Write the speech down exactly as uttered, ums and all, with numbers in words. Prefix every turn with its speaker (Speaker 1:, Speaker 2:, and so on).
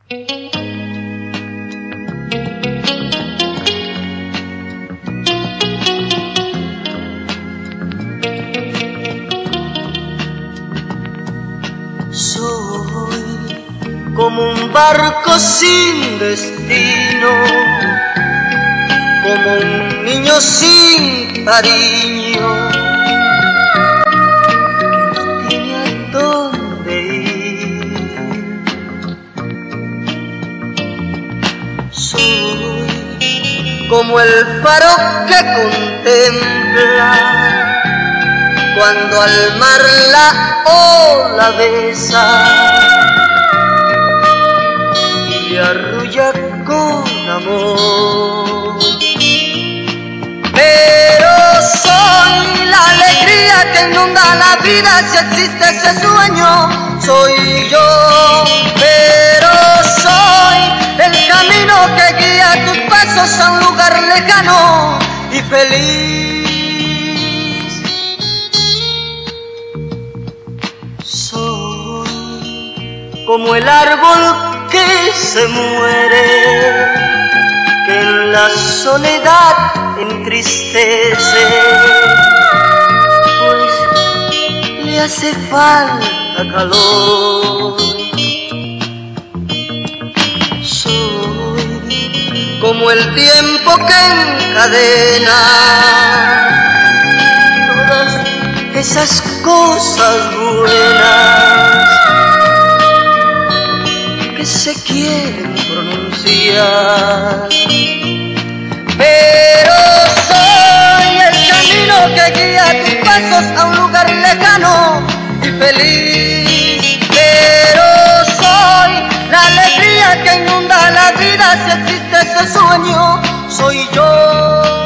Speaker 1: Soy como un barco sin destino, como un niño sin cariño, que no tiene a dónde ir. Soy como el faro que contempla cuando al mar la ola besa y le arrulla con amor. Pero soy la alegría que inunda la vida, si existe ese sueño, soy yo. Pero soy el camino que guía tus pasos a un lugar lejano y feliz. Soy como el árbol que se muere, que en la soledad entristece, pues le hace falta calor. Soy como el tiempo que encadena todas esas cosas buenas que se quieren pronunciar. Pero soy el camino que guía tus pasos a un lugar lejano y feliz. Pero soy la alegría que inunda la vida, si existe ese sueño, soy yo.